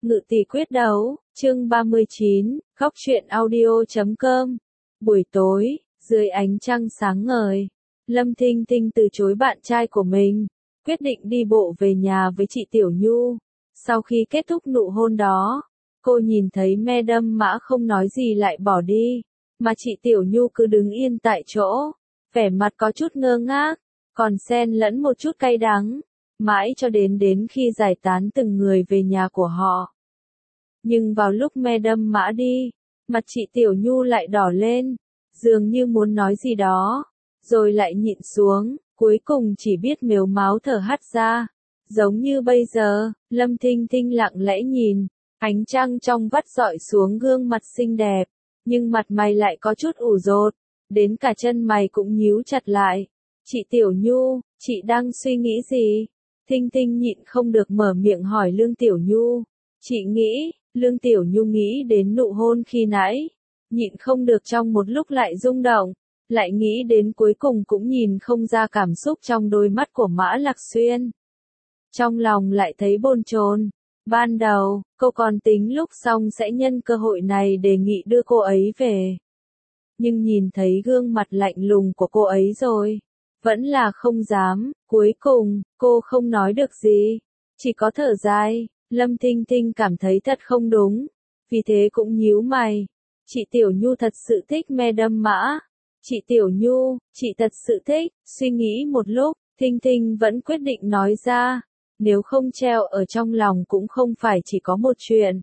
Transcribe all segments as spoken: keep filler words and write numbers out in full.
Ngự tỷ quyết đấu, chương ba mươi chín, góc truyện audio chấm com. Buổi tối, dưới ánh trăng sáng ngời, Lâm Thinh Thinh từ chối bạn trai của mình, quyết định đi bộ về nhà với chị Tiểu Nhu. Sau khi kết thúc nụ hôn đó, cô nhìn thấy Madam Mã không nói gì lại bỏ đi, mà chị Tiểu Nhu cứ đứng yên tại chỗ, vẻ mặt có chút ngơ ngác, còn xen lẫn một chút cay đắng, mãi cho đến đến khi giải tán từng người về nhà của họ. Nhưng vào lúc Madam Mã đi, mặt chị Tiểu Nhu lại đỏ lên, dường như muốn nói gì đó, rồi lại nhịn xuống, cuối cùng chỉ biết mếu máo thở hắt ra. Giống như bây giờ, Lâm Thinh Thinh lặng lẽ nhìn, ánh trăng trong vắt dọi xuống gương mặt xinh đẹp, nhưng mặt mày lại có chút ủ rột, đến cả chân mày cũng nhíu chặt lại. Chị Tiểu Nhu, chị đang suy nghĩ gì? Thinh Thinh nhịn không được mở miệng hỏi Lương Tiểu Nhu. Chị nghĩ, Lương Tiểu Nhu nghĩ đến nụ hôn khi nãy, nhịn không được trong một lúc lại rung động, lại nghĩ đến cuối cùng cũng nhìn không ra cảm xúc trong đôi mắt của Mã Lạc Xuyên. Trong lòng lại thấy bồn chồn. Ban đầu, cô còn tính lúc xong sẽ nhân cơ hội này đề nghị đưa cô ấy về. Nhưng nhìn thấy gương mặt lạnh lùng của cô ấy rồi, vẫn là không dám. Cuối cùng, cô không nói được gì, chỉ có thở dài. Lâm Thinh Thinh cảm thấy thật không đúng, vì thế cũng nhíu mày. Chị Tiểu Nhu thật sự thích Madam Mã. Chị Tiểu Nhu, chị thật sự thích. Suy nghĩ một lúc, Thinh Thinh vẫn quyết định nói ra. Nếu không treo ở trong lòng cũng không phải chỉ có một chuyện.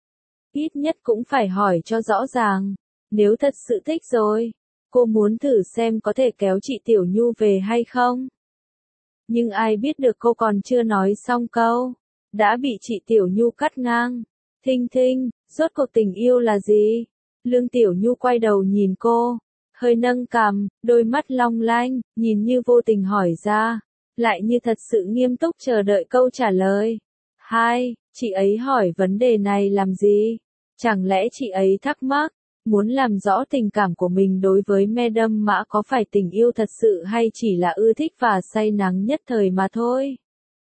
Ít nhất cũng phải hỏi cho rõ ràng. Nếu thật sự thích rồi, cô muốn thử xem có thể kéo chị Tiểu Nhu về hay không. Nhưng ai biết được cô còn chưa nói xong câu, đã bị chị Tiểu Nhu cắt ngang. Thinh Thinh, rốt cuộc tình yêu là gì? Lương Tiểu Nhu quay đầu nhìn cô, hơi nâng cằm, đôi mắt long lanh, nhìn như vô tình hỏi ra, lại như thật sự nghiêm túc chờ đợi câu trả lời. Hai, chị ấy hỏi vấn đề này làm gì? Chẳng lẽ chị ấy thắc mắc, muốn làm rõ tình cảm của mình đối với Madam Mã có phải tình yêu thật sự hay chỉ là ưa thích và say nắng nhất thời mà thôi?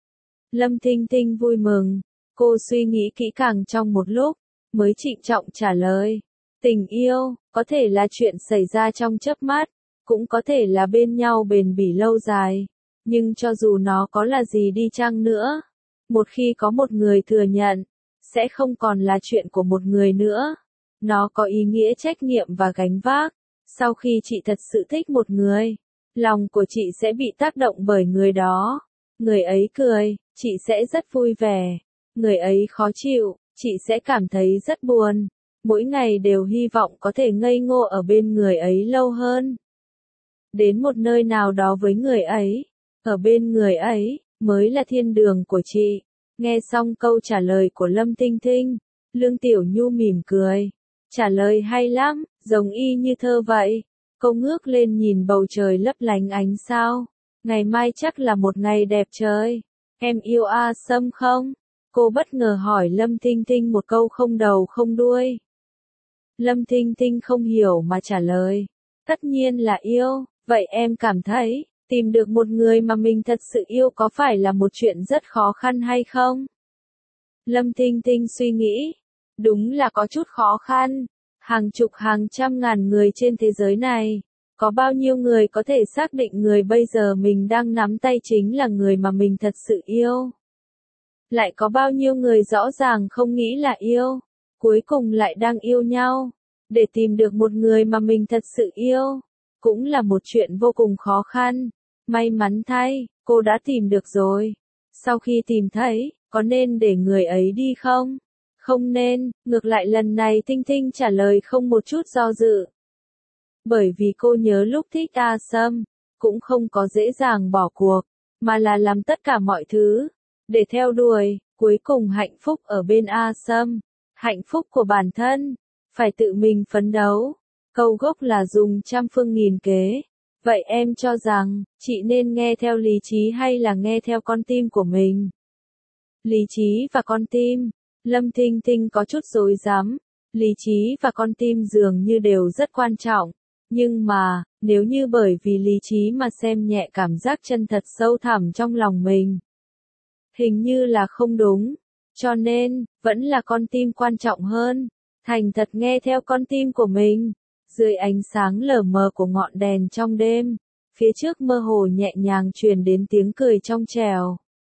Lâm Thinh Thinh vui mừng, cô suy nghĩ kỹ càng trong một lúc, mới trịnh trọng trả lời. Tình yêu, có thể là chuyện xảy ra trong chớp mắt, cũng có thể là bên nhau bền bỉ lâu dài. Nhưng cho dù nó có là gì đi chăng nữa, một khi có một người thừa nhận, sẽ không còn là chuyện của một người nữa. Nó có ý nghĩa trách nhiệm và gánh vác. Sau khi chị thật sự thích một người, lòng của chị sẽ bị tác động bởi người đó. Người ấy cười, chị sẽ rất vui vẻ. Người ấy khó chịu, chị sẽ cảm thấy rất buồn. Mỗi ngày đều hy vọng có thể ngây ngô ở bên người ấy lâu hơn. Đến một nơi nào đó với người ấy, ở bên người ấy, mới là thiên đường của chị. Nghe xong câu trả lời của Lâm Thinh Thinh, Lương Tiểu Nhu mỉm cười. Trả lời hay lắm, giống y như thơ vậy. Cô ngước lên nhìn bầu trời lấp lánh ánh sao. Ngày mai chắc là một ngày đẹp trời. Em yêu A Sâm không? Cô bất ngờ hỏi Lâm Thinh Thinh một câu không đầu không đuôi. Lâm Thinh Thinh không hiểu mà trả lời. Tất nhiên là yêu. Vậy em cảm thấy, tìm được một người mà mình thật sự yêu có phải là một chuyện rất khó khăn hay không? Lâm Thinh Thinh suy nghĩ. Đúng là có chút khó khăn. Hàng chục hàng trăm ngàn người trên thế giới này, có bao nhiêu người có thể xác định người bây giờ mình đang nắm tay chính là người mà mình thật sự yêu? Lại có bao nhiêu người rõ ràng không nghĩ là yêu, cuối cùng lại đang yêu nhau? Để tìm được một người mà mình thật sự yêu, cũng là một chuyện vô cùng khó khăn. May mắn thay, cô đã tìm được rồi. Sau khi tìm thấy, có nên để người ấy đi không? Không nên, ngược lại lần này Thinh Thinh trả lời không một chút do dự. Bởi vì cô nhớ lúc thích A Sâm, cũng không có dễ dàng bỏ cuộc, mà là làm tất cả mọi thứ, để theo đuổi, cuối cùng hạnh phúc ở bên A Sâm. Hạnh phúc của bản thân, phải tự mình phấn đấu. Câu gốc là dùng trăm phương nghìn kế. Vậy em cho rằng, chị nên nghe theo lý trí hay là nghe theo con tim của mình? Lý trí và con tim. Lâm Thinh Thinh có chút rối rắm. Lý trí và con tim dường như đều rất quan trọng. Nhưng mà, nếu như bởi vì lý trí mà xem nhẹ cảm giác chân thật sâu thẳm trong lòng mình, hình như là không đúng. Cho nên, vẫn là con tim quan trọng hơn. Thành thật nghe theo con tim của mình. Dưới ánh sáng lờ mờ của ngọn đèn trong đêm, phía trước mơ hồ nhẹ nhàng truyền đến tiếng cười trong trẻo.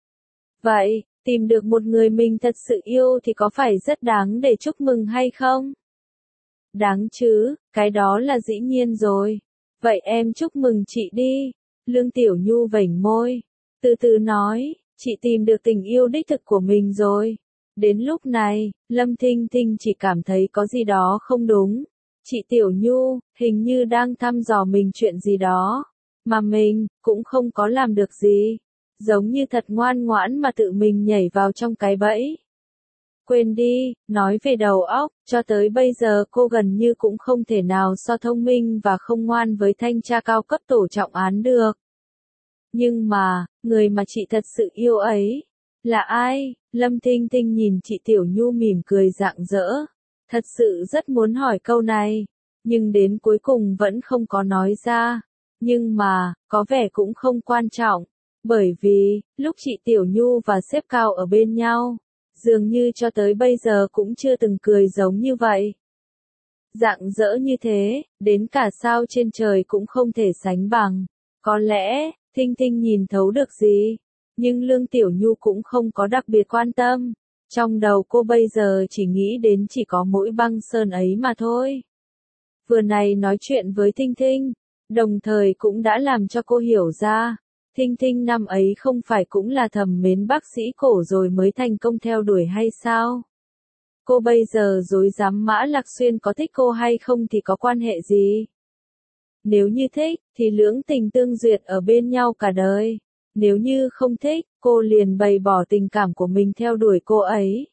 Vậy, tìm được một người mình thật sự yêu thì có phải rất đáng để chúc mừng hay không? Đáng chứ, cái đó là dĩ nhiên rồi. Vậy em chúc mừng chị đi. Lương Tiểu Nhu vểnh môi, từ từ nói, chị tìm được tình yêu đích thực của mình rồi. Đến lúc này, Lâm Thinh Thinh chỉ cảm thấy có gì đó không đúng. Chị Tiểu Nhu, hình như đang thăm dò mình chuyện gì đó. Mà mình, cũng không có làm được gì. Giống như thật ngoan ngoãn mà tự mình nhảy vào trong cái bẫy. Quên đi, nói về đầu óc, cho tới bây giờ cô gần như cũng không thể nào so thông minh và không ngoan với thanh tra cao cấp tổ trọng án được. Nhưng mà, người mà chị thật sự yêu ấy, là ai? Lâm Thinh Thinh nhìn chị Tiểu Nhu mỉm cười rạng rỡ. Thật sự rất muốn hỏi câu này, nhưng đến cuối cùng vẫn không có nói ra. Nhưng mà, có vẻ cũng không quan trọng, bởi vì, lúc chị Tiểu Nhu và sếp Cao ở bên nhau, dường như cho tới bây giờ cũng chưa từng cười giống như vậy. Rạng rỡ như thế, đến cả sao trên trời cũng không thể sánh bằng. Có lẽ, Thinh Thinh nhìn thấu được gì, nhưng Lương Tiểu Nhu cũng không có đặc biệt quan tâm. Trong đầu cô bây giờ chỉ nghĩ đến chỉ có mỗi băng sơn ấy mà thôi. Vừa này nói chuyện với Thinh Thinh, đồng thời cũng đã làm cho cô hiểu ra, Thinh Thinh năm ấy không phải cũng là thầm mến bác sĩ cổ rồi mới thành công theo đuổi hay sao? Cô bây giờ dối dám Mã Lạc Xuyên có thích cô hay không thì có quan hệ gì? Nếu như thích, thì lưỡng tình tương duyệt ở bên nhau cả đời. Nếu như không thích, cô liền bày bỏ tình cảm của mình theo đuổi cô ấy.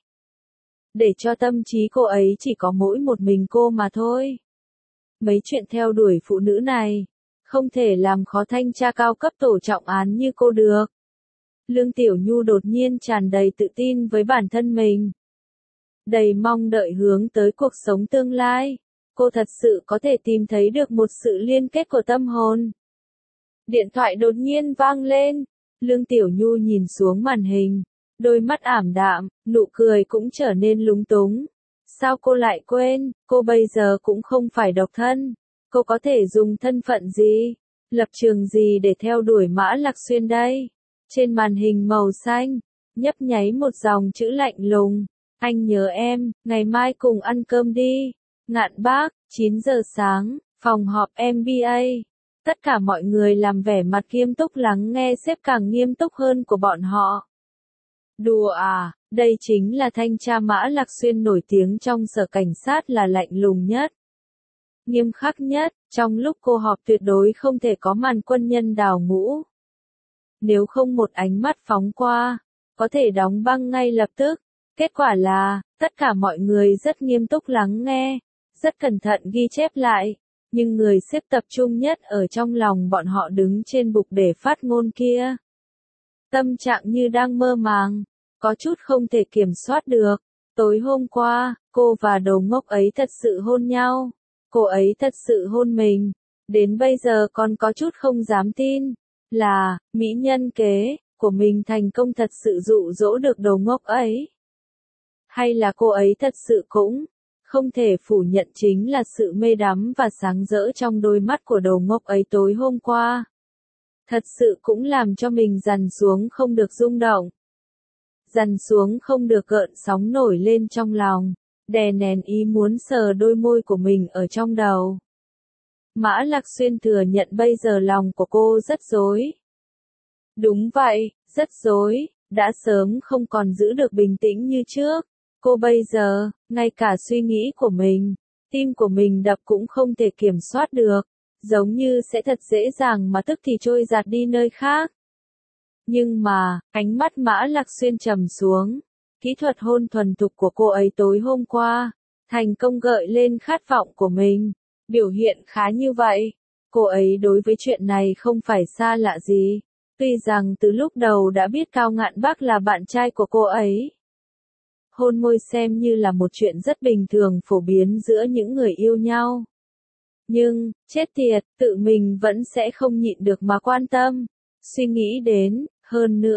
Để cho tâm trí cô ấy chỉ có mỗi một mình cô mà thôi. Mấy chuyện theo đuổi phụ nữ này, không thể làm khó thanh tra cao cấp tổ trọng án như cô được. Lương Tiểu Nhu đột nhiên tràn đầy tự tin với bản thân mình. Đầy mong đợi hướng tới cuộc sống tương lai. Cô thật sự có thể tìm thấy được một sự liên kết của tâm hồn. Điện thoại đột nhiên vang lên. Lương Tiểu Nhu nhìn xuống màn hình. Đôi mắt ảm đạm, nụ cười cũng trở nên lúng túng. Sao cô lại quên, cô bây giờ cũng không phải độc thân. Cô có thể dùng thân phận gì, lập trường gì để theo đuổi Mã Lạc Xuyên đây? Trên màn hình màu xanh, nhấp nháy một dòng chữ lạnh lùng. Anh nhớ em, ngày mai cùng ăn cơm đi. Ngạn Bác, chín giờ sáng, phòng họp em bê a. Tất cả mọi người làm vẻ mặt nghiêm túc lắng nghe sếp càng nghiêm túc hơn của bọn họ. Đùa à, đây chính là thanh tra Mã Lạc Xuyên nổi tiếng trong sở cảnh sát là lạnh lùng nhất, nghiêm khắc nhất, trong lúc cô họp tuyệt đối không thể có màn quân nhân đào ngũ. Nếu không một ánh mắt phóng qua, có thể đóng băng ngay lập tức. Kết quả là, tất cả mọi người rất nghiêm túc lắng nghe, rất cẩn thận ghi chép lại, nhưng người xếp tập trung nhất ở trong lòng bọn họ đứng trên bục để phát ngôn kia. Tâm trạng như đang mơ màng, có chút không thể kiểm soát được. Tối hôm qua, cô và đồ ngốc ấy thật sự hôn nhau. Cô ấy thật sự hôn mình. Đến bây giờ còn có chút không dám tin, là, mỹ nhân kế, của mình thành công thật sự dụ dỗ được đồ ngốc ấy. Hay là cô ấy thật sự cũng, không thể phủ nhận chính là sự mê đắm và sáng rỡ trong đôi mắt của đồ ngốc ấy tối hôm qua. Thật sự cũng làm cho mình dằn xuống không được rung động. Dằn xuống không được gợn sóng nổi lên trong lòng, đè nén ý muốn sờ đôi môi của mình ở trong đầu. Mã Lạc Xuyên thừa nhận bây giờ lòng của cô rất rối. Đúng vậy, rất rối, đã sớm không còn giữ được bình tĩnh như trước. Cô bây giờ, ngay cả suy nghĩ của mình, tim của mình đập cũng không thể kiểm soát được, giống như sẽ thật dễ dàng mà tức thì trôi giạt đi nơi khác. Nhưng mà, ánh mắt Mã Lạc Xuyên trầm xuống, kỹ thuật hôn thuần thục của cô ấy tối hôm qua, thành công gợi lên khát vọng của mình, biểu hiện khá như vậy. Cô ấy đối với chuyện này không phải xa lạ gì, tuy rằng từ lúc đầu đã biết Cao Ngạn Bác là bạn trai của cô ấy. Hôn môi xem như là một chuyện rất bình thường phổ biến giữa những người yêu nhau. Nhưng, chết tiệt, tự mình vẫn sẽ không nhịn được mà quan tâm, suy nghĩ đến, hơn nữa,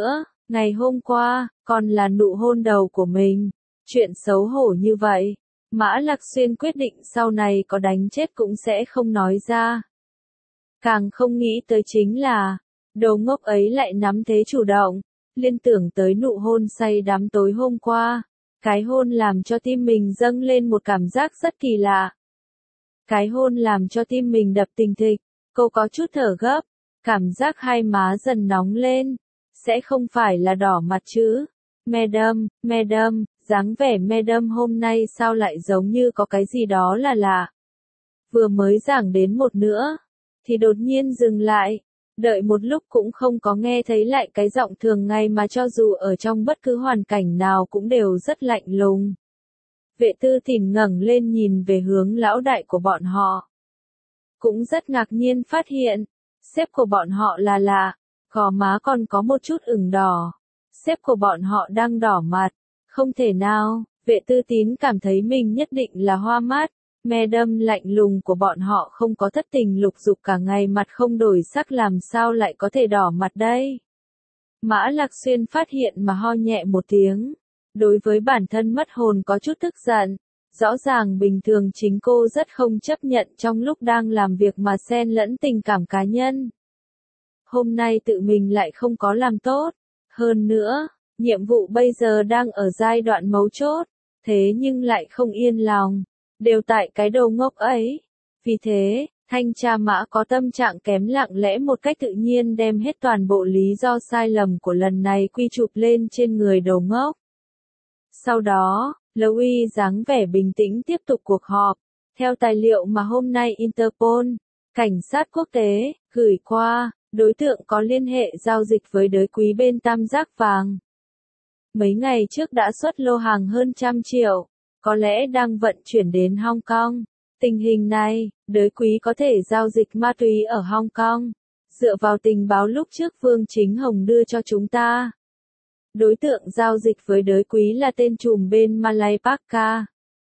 Ngày hôm qua, còn là nụ hôn đầu của mình. Chuyện xấu hổ như vậy. Mã Lạc Xuyên quyết định sau này có đánh chết cũng sẽ không nói ra. Càng không nghĩ tới chính là, đồ ngốc ấy lại nắm thế chủ động, liên tưởng tới nụ hôn say đắm tối hôm qua. Cái hôn làm cho tim mình dâng lên một cảm giác rất kỳ lạ. Cái hôn làm cho tim mình đập thình thịch, cô có chút thở gấp, cảm giác hai má dần nóng lên. Sẽ không phải là đỏ mặt chứ? Madam, Madam, dáng vẻ Madam hôm nay sao lại giống như có cái gì đó là lạ. Vừa mới giảng đến một nữa, thì đột nhiên dừng lại. Đợi một lúc cũng không có nghe thấy lại cái giọng thường ngày mà cho dù ở trong bất cứ hoàn cảnh nào cũng đều rất lạnh lùng. Vệ Tư Thìn ngẩng lên nhìn về hướng lão đại của bọn họ. Cũng rất ngạc nhiên phát hiện, sếp của bọn họ là lạ, gò má còn có một chút ửng đỏ. Sếp của bọn họ đang đỏ mặt, không thể nào, Vệ Tư Tín cảm thấy mình nhất định là hoa mắt. Madam lạnh lùng của bọn họ không có thất tình lục dục cả ngày mặt không đổi sắc làm sao lại có thể đỏ mặt đây. Mã Lạc Xuyên phát hiện mà ho nhẹ một tiếng. Đối với bản thân mất hồn có chút tức giận. Rõ ràng bình thường chính cô rất không chấp nhận trong lúc đang làm việc mà xen lẫn tình cảm cá nhân. Hôm nay tự mình lại không có làm tốt. Hơn nữa, nhiệm vụ bây giờ đang ở giai đoạn mấu chốt. Thế nhưng lại không yên lòng. Đều tại cái đầu ngốc ấy. Vì thế, thanh tra Mã có tâm trạng kém lặng lẽ một cách tự nhiên đem hết toàn bộ lý do sai lầm của lần này quy chụp lên trên người đầu ngốc. Sau đó, Louis dáng vẻ bình tĩnh tiếp tục cuộc họp. Theo tài liệu mà hôm nay Interpol, cảnh sát quốc tế, gửi qua, đối tượng có liên hệ giao dịch với đới quý bên tam giác vàng. Mấy ngày trước đã xuất lô hàng hơn trăm triệu. Có lẽ đang vận chuyển đến Hong Kong. Tình hình này, đới quý có thể giao dịch ma túy ở Hong Kong. Dựa vào tình báo lúc trước Vương Chính Hồng đưa cho chúng ta. Đối tượng giao dịch với đới quý là tên trùm bên Malay Pakka.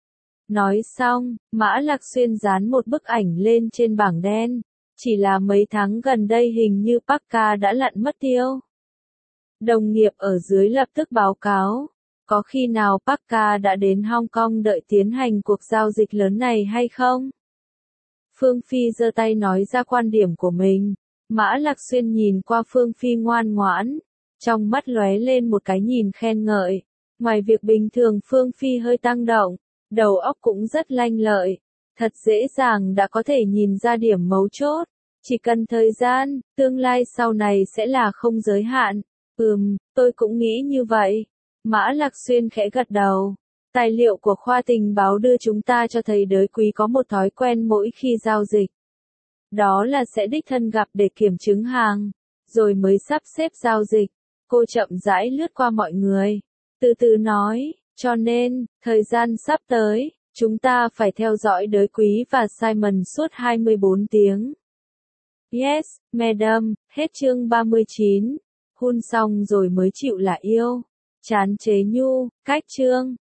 Nói xong, Mã Lạc Xuyên dán một bức ảnh lên trên bảng đen. Chỉ là mấy tháng gần đây hình như Pakka đã lặn mất tiêu. Đồng nghiệp ở dưới lập tức báo cáo. Có khi nào Pakka đã đến Hong Kong đợi tiến hành cuộc giao dịch lớn này hay không? Phương Phi giơ tay nói ra quan điểm của mình. Mã Lạc Xuyên nhìn qua Phương Phi ngoan ngoãn. Trong mắt lóe lên một cái nhìn khen ngợi. Ngoài việc bình thường Phương Phi hơi tăng động, đầu óc cũng rất lanh lợi. Thật dễ dàng đã có thể nhìn ra điểm mấu chốt. Chỉ cần thời gian, tương lai sau này sẽ là không giới hạn. Ừm, tôi cũng nghĩ như vậy. Mã Lạc Xuyên khẽ gật đầu. Tài liệu của khoa tình báo đưa chúng ta cho thấy đới quý có một thói quen mỗi khi giao dịch. Đó là sẽ đích thân gặp để kiểm chứng hàng, rồi mới sắp xếp giao dịch. Cô chậm rãi lướt qua mọi người. Từ từ nói, cho nên, thời gian sắp tới, chúng ta phải theo dõi đới quý và Simon suốt hai mươi bốn tiếng. Yes, madam, hết chương ba mươi chín. Hôn xong rồi mới chịu là yêu. Chán chế nhu, cách chương.